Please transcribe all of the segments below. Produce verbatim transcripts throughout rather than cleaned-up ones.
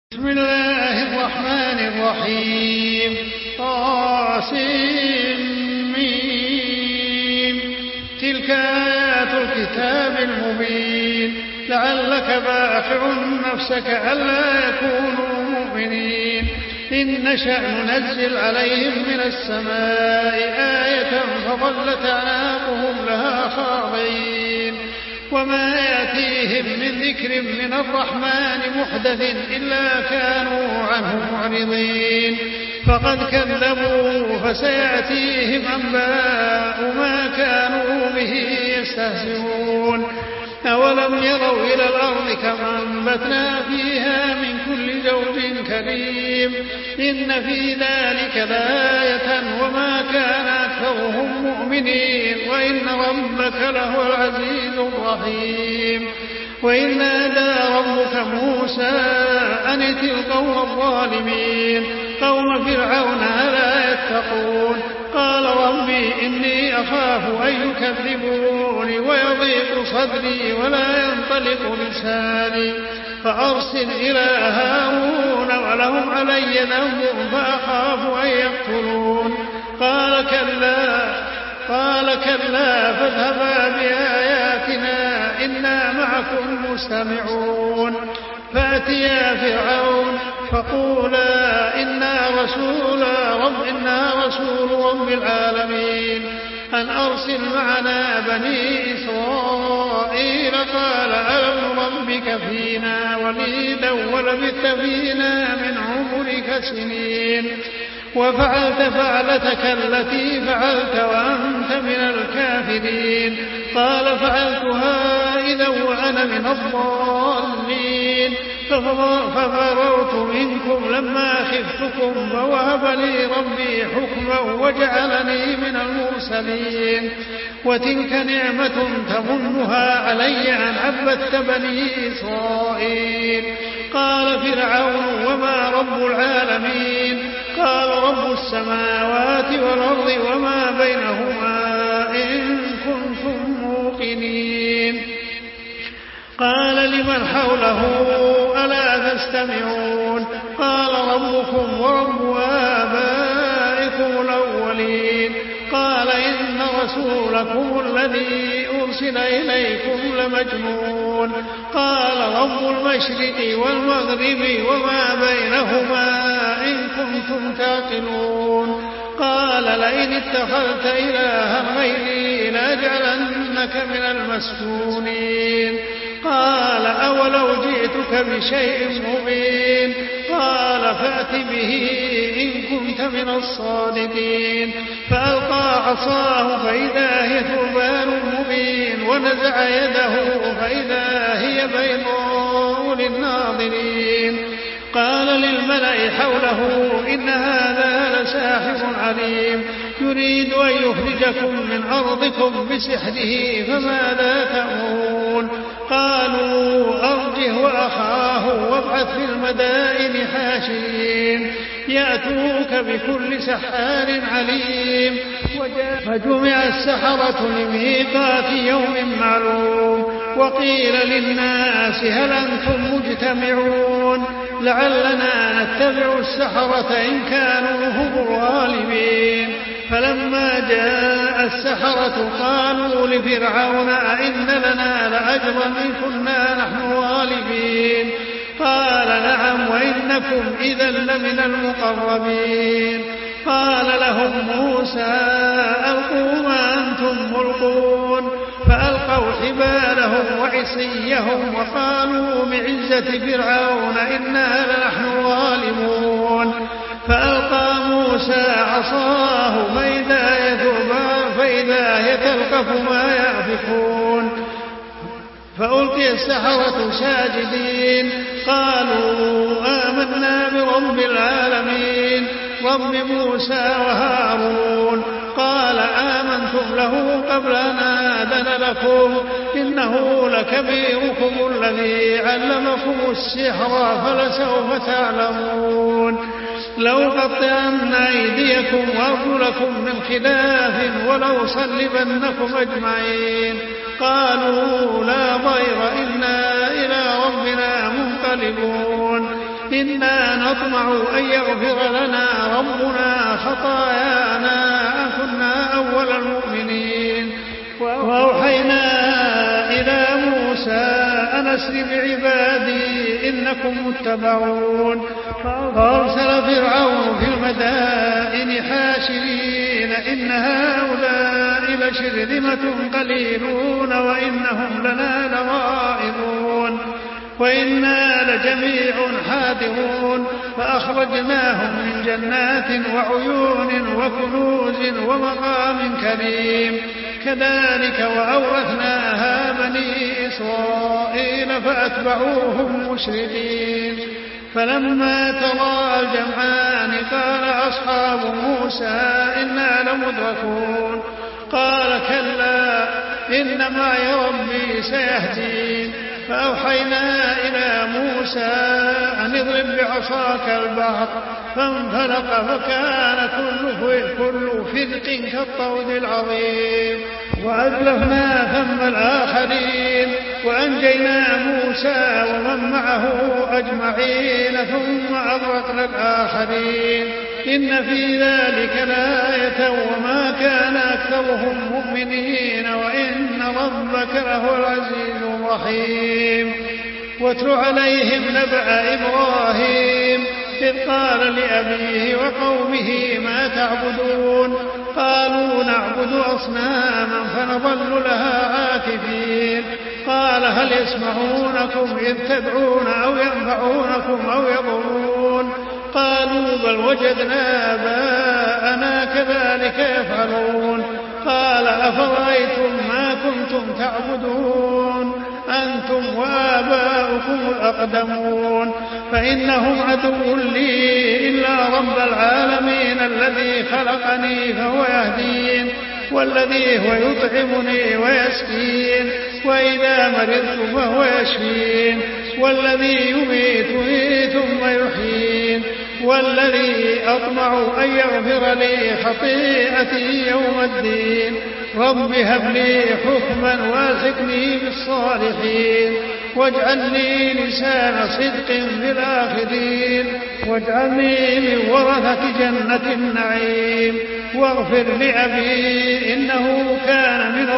بسم الله الرحمن الرحيم. طاسمين. تلك آيات الكتاب المبين. لعلك باخع نفسك ألا يكونوا مؤمنين. إن نشأ ننزل عليهم من السماء آية فظلت أعناقهم لها خاضعين. وما يأتيهم من ذكر من الرحمن محدث إلا كانوا عنه معرضين. فقد كذبوا فسيأتيهم أنباء ما كانوا به يستهزئون. أولم يروا إلى الأرض كما أنبتنا فيها من كل زوج كريم. إن في ذلك لآية وما كان أكثرهم مؤمنين وإن ربك لهو العزيز الرحيم. وإذ نادى ربك موسى أن ائت القوم الظالمين قوم فرعون ألا يتقون. قال ربي إني أخاف أن يكذبوني ويضيق صدري ولا ينطلق لساني فأرسل إلى هارون ولهم علي ذنب فأخاف أن يقتلون. قال كلا قال كلا فاذهبا بآياتنا إنا معكم مستمعون. فأتيا فرعون فقولا إنا رسول رب إنا رسول رب العالمين أن أرسل معنا بني إسرائيل. قال ألم نربك فينا وليدا ولبثت فينا من عمرك سنين وفعلت فعلتك التي فعلت وأنت من الكافرين. قال فعلتها إذا وأنا من الضالين ففررت منكم لما خفتكم فوهب لي ربي حكما وجعلني من المرسلين. وتلك نعمة تمنها علي أن عبدت بني إسرائيل. قال فرعون وما رب العالمين. قال رب السماوات والأرض وما بينهما إن كنتم موقنين. قال لمن حوله ألا تستمعون. قال ربكم ورب آبائكم الأولين. قال إن رسولكم الذي أرسل إليكم لمجنون. قال رب المشرق والمغرب وما بينهما إن كنتم تعقلون. قال لئن اتخذت إلها غيري لأجعلنك من المسجونين. قال أولو جئتك بشيء مبين. قال فأت به إن كنت من الصادقين. فألقى عصاه فإذا هي ثعبان مبين ونزع يده فإذا هي بيضاء للناظرين. قال للملأ حوله إن هذا لساحر عليم يريد أن يخرجكم من أرضكم بسحره فماذا تأمرون. قالوا أرجه وأخاه وابعث في المدائن حاشرين يأتوك بكل سحار عليم. فجمع السحرة لميقات يوم معلوم. وقيل للناس هل أنتم مجتمعون لعلنا نتبع السحرة إن كانوا هم الغالبين. فلما جاء السحرة قالوا لفرعون أئن لنا لأجرا إن كنا نحن غالبين. قال نعم وإنكم إذا لمن المقربين. قال لهم موسى ألقوا ما أنتم ملقون. فألقوا حبالهم وعصيهم وقالوا بعزة فرعون إنا لنحن غالبون. فألقى موسى عصاه فإذا يثعبان فإذا يتلقف ما يأفكون. فألقي السحرة ساجدين قالوا آمنا برب العالمين رب موسى وهارون. قال آمنتم له قبل أن آذن لكم إنه لكبيركم الذي علمكم السحر فلسوف تعلمون. لو قطعن أيديكم وأرجلكم من خلاف ولو صلبنكم أجمعين. قالوا لا ضير إنا إلى ربنا منقلبون. إنا نطمع أن يغفر لنا ربنا خطايانا أن كنا أول المؤمنين. وأوحينا إلى موسى أن أسر بعبادي إنكم متبعون. فأرسل فرعون في المدائن حاشرين إن هؤلاء لشرذمة قليلون وإنهم لنا لغائظون وإنا لجميع حاذرون. فأخرجناهم من جنات وعيون وكنوز ومقام كريم. كذلك وأورثناها بني إسرائيل فأتبعوهم مشرقين. فلما تراءى الجمعان قال أصحاب موسى إنا لمدركون. قال كلا إن معي ربي سيهدين. فأوحينا إلى موسى أن اضرب بعصاك البحر فانفلق فكان كل كل فرق كالطود العظيم. وأزلفنا ثم الآخرين وأنجينا موسى ومن معه أجمعين ثم أغرقنا الآخرين. إن في ذلك لآية وما كان أكثرهم مؤمنين وإن ربك لهو العزيز الرحيم. واتل عليهم نبأ إبراهيم إذ قال لأبيه وقومه ما تعبدون قالوا نعبد أصناما فنظل لها عاكفين. قال هل يسمعونكم إذ تدعون أو ينفعونكم أو يضرون قالوا بل وجدنا آباءنا كذلك يفعلون. قال أفرأيتم ما كنتم تعبدون أنتم وآباؤكم الأقدمون فإنهم عدو لي إلا رب العالمين الذي خلقني فهو يهدين والذي هو يطعمني ويسقين وإذا مرضت فهو يشفين والذي يميتني ثم يحيين والذي أطمع أن يغفر لي خطيئتي يوم الدين. رب هب لي حكما والحقني بالصالحين واجعلني لسان صدق في الآخرين واجعلني من ورثة جنة النعيم واغفر لأبي إنه كان من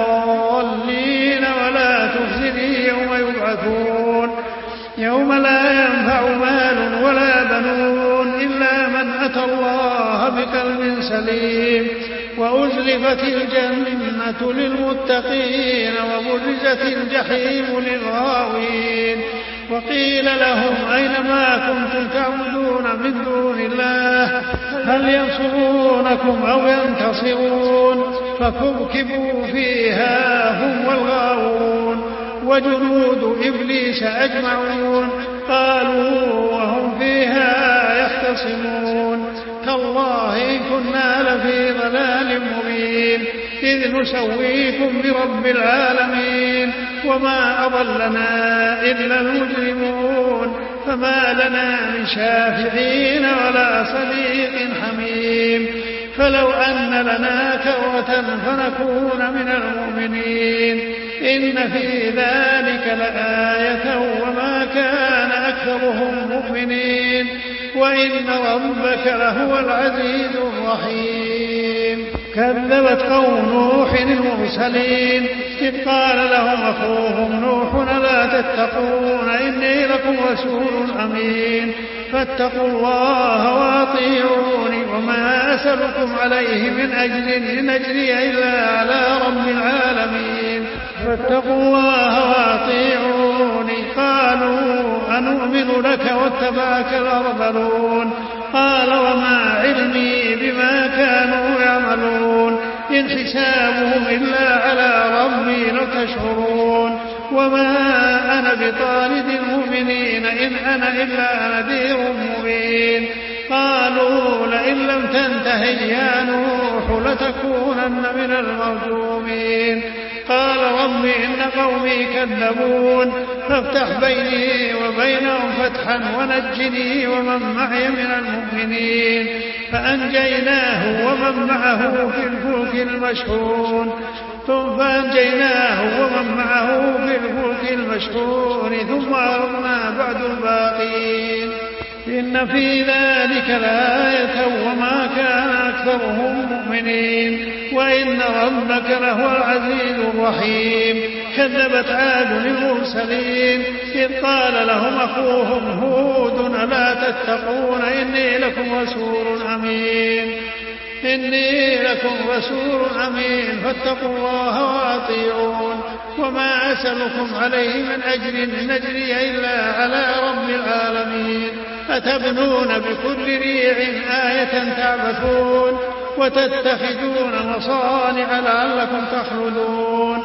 الضالين ولا تخزني يوم يبعثون يوم لا ينفع مال ولا بنون إلا من أتى الله بقلب سليم. وأزلفت الجنة للمتقين وبرزت الجحيم للغاوين. وقيل لهم أين ما كنتم تعبدون من دون الله هل ينصرونكم أو ينتصرون فكبكبوا فيها هم والغاوون وجنود إبليس أجمعون قالوا وهم فيها يختصمون تالله إن كنا لفي ضلال مبين إذ نسويكم برب العالمين وما أضلنا إلا المجرمون فما لنا من شافعين ولا صديق حميم. فلو أن لنا كرة فنكون من المؤمنين إن في ذلك لآية وما كان أكثرهم مؤمنين وإن ربك لهو العزيز الرحيم. كذبت قوم نوح المرسلين إذ قال لهم أخوهم نوح لا تتقون إني لكم رسول أمين فاتقوا الله وأطيعوني وما أسألكم عليه من أجر إن أجري إلا على رب العالمين فاتقوا الله وأطيعوني. قالوا أنؤمن لك واتبعك الأرذلون قال وما علمي بما كانوا يعملون إن حسابهم إلا على ربي لو تشعرون وما أنا بطارد المؤمنين إن أنا إلا نذير مبين. قالوا لئن لم تنته يا نوح لتكونن من المرجومين. قال رب إن قومي كذبون فافتح بيني وبينهم فتحا ونجني ومن معي من المؤمنين. فأنجيناه ومن معه في الفلك المشحون ثم فأنجيناه ومن معه في الفلك المشحون ثم أغرقنا بعد الباقين. إن في ذلك لآية وما كان أكثرهم مؤمنين وإن ربك لهو العزيز الرحيم. كذبت عاد المرسلين إذ قال لهم أخوهم هود ألا تتقون إني لكم رسول أمين إني لكم رسول أمين فاتقوا الله وأطيعون وما أسألكم عليه من أجر إن أجري إلا على رب العالمين. أتبنون بكل ريع آية تعبثون وتتخذون مصانع لعلكم تخلدون.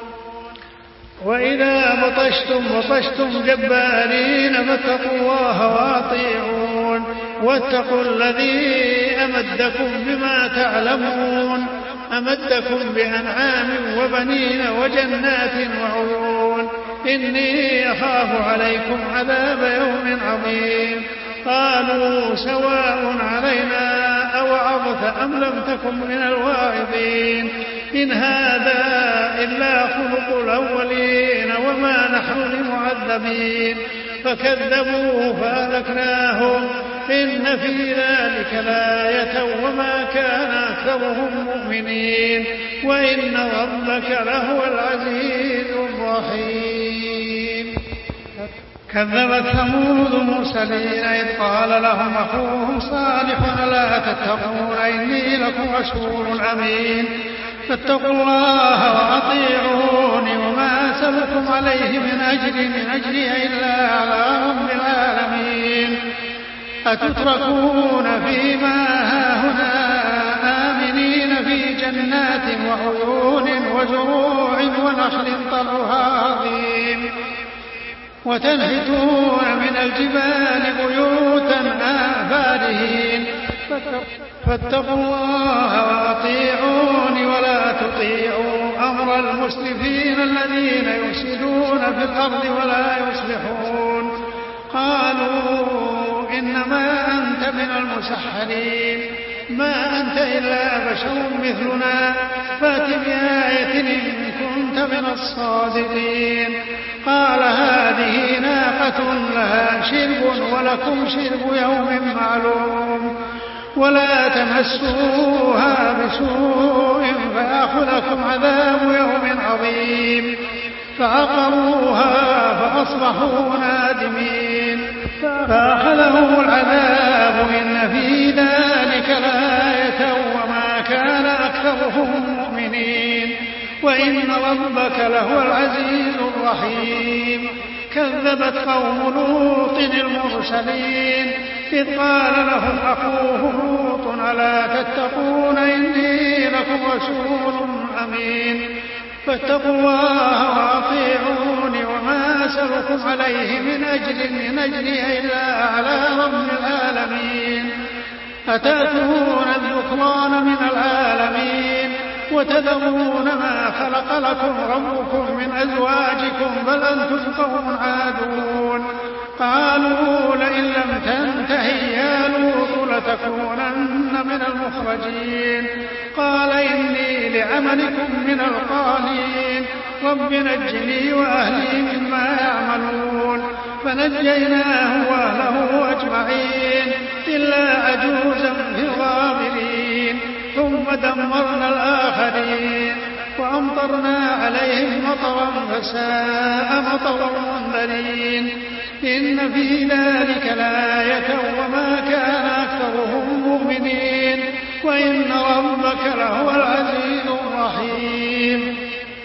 وإذا بطشتم بطشتم جبارين فاتقوا الله وأطيعون واتقوا الذي أمدكم بما تعلمون أمدكم بأنعام وبنين وجنات وعيون إني أخاف عليكم عذاب يوم عظيم. قالوا سواء علينا أوعظت أم لم تكن من الواعظين إن هذا إلا خلق الأولين وما نحن بمعذبين. فكذبوه فأهلكناهم إن في ذلك لآية وما كان أكثرهم مؤمنين وإن ربك لهو العزيز الرحيم. كذبت ثمود المرسلين إذ قال لهم أخوهم صالح ألا تتقون إني لكم رسول أمين فاتقوا الله وأطيعون وما أسألكم عليه من أجر إن أجري إلا على رب العالمين. أتتركون فيما هاهنا آمنين في جنات وعيون وزروع ونخل طلعها عظيم وتنحتون من الجبال بيوتا فارهين فاتقوا الله وأطيعون ولا تطيعوا أمر المسرفين الذين يفسدون في الأرض ولا يصلحون. قالوا إنما أنت من المسحرين ما أنت إلا بشر مثلنا فات بآية إن كنت من الصادقين. قال هذه ناقة لها شرب ولكم شرب يوم معلوم ولا تمسوها بسوء فيأخذكم عذاب يوم عظيم. فعقروها فأصبحوا نادمين فأخذهم العذاب إن في ذلك لآية وما كان أكثرهم مؤمنين وإن ربك لهو العزيز الرحيم. كذبت قوم لوط المرسلين إذ قال لهم أخوهم لوط ألا تتقون إني لكم رسول أمين فاتقوا الله وأطيعون وما أسألكم عليه من أجر إن أجري إلا على رب العالمين. أتأتون الذكران من العالمين وتذرون ما خلق لكم ربكم من أزواجكم بل أنتم قوم عادون. قالوا لئن لم تنتهي يا لوط لتكونن من المخرجين. قال إني لعملكم من القالين رب نجني وأهلي مما يعملون. فنجيناه وأهله أجمعين إلا عجوزا في الغابرين ثم دمرنا الآخرين وأمطرنا عليهم مطرا فساء مطر المنذرين. إن في ذلك لآية وما كان أكثرهم مؤمنين وإن ربك لهو العزيز الرحيم.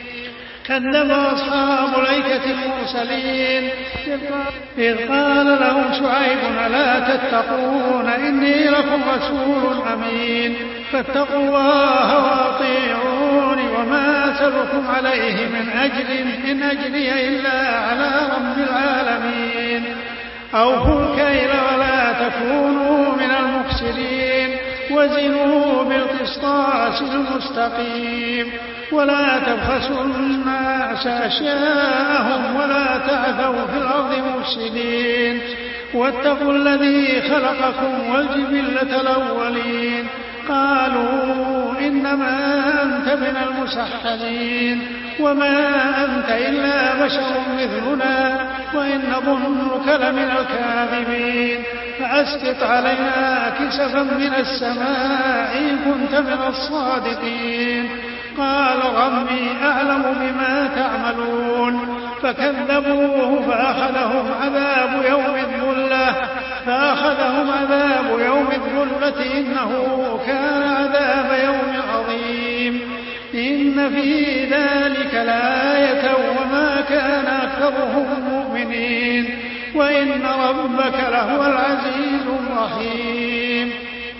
كذب أصحاب الأيكة المرسلين إذ قال لهم شعيب ألا تتقون إني لكم رسول أمين فاتقوا الله وأطيعون وما أسألكم عليه من أجر إن أجري إلا على رب العالمين. أوفوا الكيل ولا تكونوا من المفسدين وزنوا بالقسطاس المستقيم ولا تبخسوا الناس أشياءهم ولا تعثوا في الأرض مفسدين واتقوا الذي خلقكم والجبلة الأولين. قالوا إنما أنت من المسحرين وما أنت إلا بشر مثلنا وإن ظنك لمن الكاذبين. فأسقط علينا كسفا من السماء إن كنت من الصادقين. قال ربي أعلم بما تعملون. فكذبوه فأخذهم عذاب يوم الظلة فأخذهم عذاب يوم الظلة إنه كان عذاب يوم عظيم. إن في ذلك لآية وما كان أكثرهم مؤمنين وإن ربك لهو العزيز الرحيم.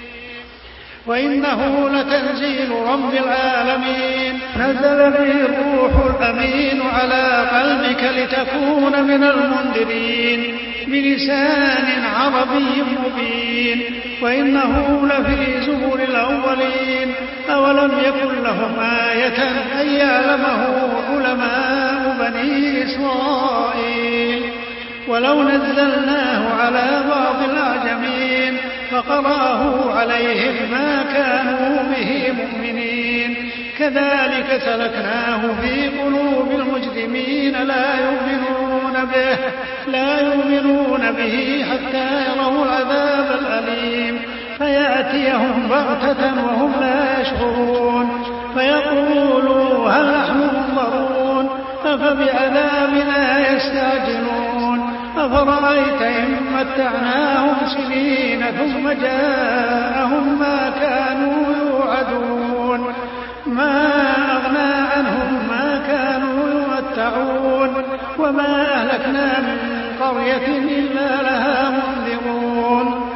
وإنه لتنزيل رب العالمين نزل به الروح الأمين على قلبك لتكون من المنذرين بلسان عربي مبين وإنه لفي زبر الأولين. أولم يكن لهم آية أن يعلمه علماء بني إسرائيل. ولو نزلناه على بعض الأعجمين فقرأه عليهم ما كانوا به مؤمنين كذلك سلكناه في قلوب المجرمين لا يؤمنون به لا يؤمنون به حتى يروا العذاب الأليم فيأتيهم بغتة وهم لا يشعرون فيقولوا هل نحن منظرون أفبعذابنا يستعجلون أفرأيت إن متعناهم سنين ثم جاءهم ما كانوا يوعدون ما أغنى عنهم ما كانوا يمتعون وما أهلكنا من قرية إلا لها منذرون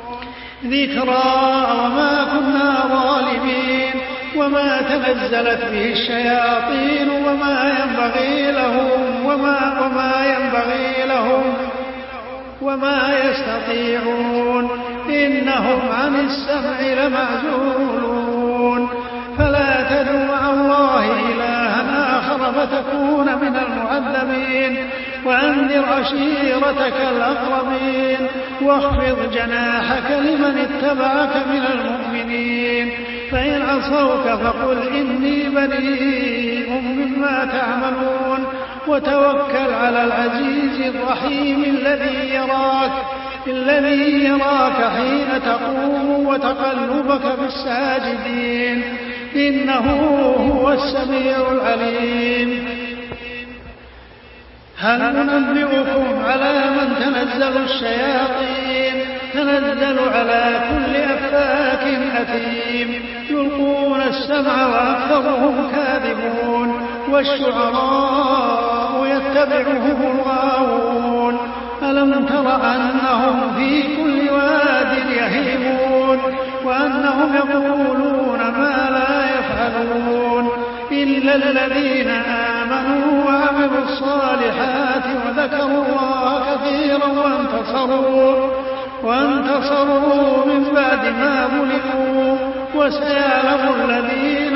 ذكرى وما كنا ظالمين وما تنزلت به الشياطين وما ينبغي لهم وما, وما ينبغي لهم وما يستطيعون إنهم عن السمع لمعزولون. فلا تدع مع الله إلها آخر فتكون من المعذبين وأنذر عشيرتك الأقربين واخفض جناحك لمن اتبعك من المؤمنين فإن عصوك فقل إني بريء مما تعملون وتوكل على العزيز الرحيم الذي يراك الذي يراك حين تقوم وتقلبك في الساجدين إنه هو السميع العليم. هل ننبئكم على من تنزل الشياطين تنزل على كل أفاك أثيم يلقون السمع وأكثرهم كاذبون والشعراء يتبعهم الغاوون ألم تر أنهم في كل واد يهيمون وأنهم يقولون ما لا يفعلون إلا الذين آمنوا وعملوا الصالحات وذكروا الله كثيرا وانتصروا وانتصروا من بعد ما ظلموا وسيعلم الذين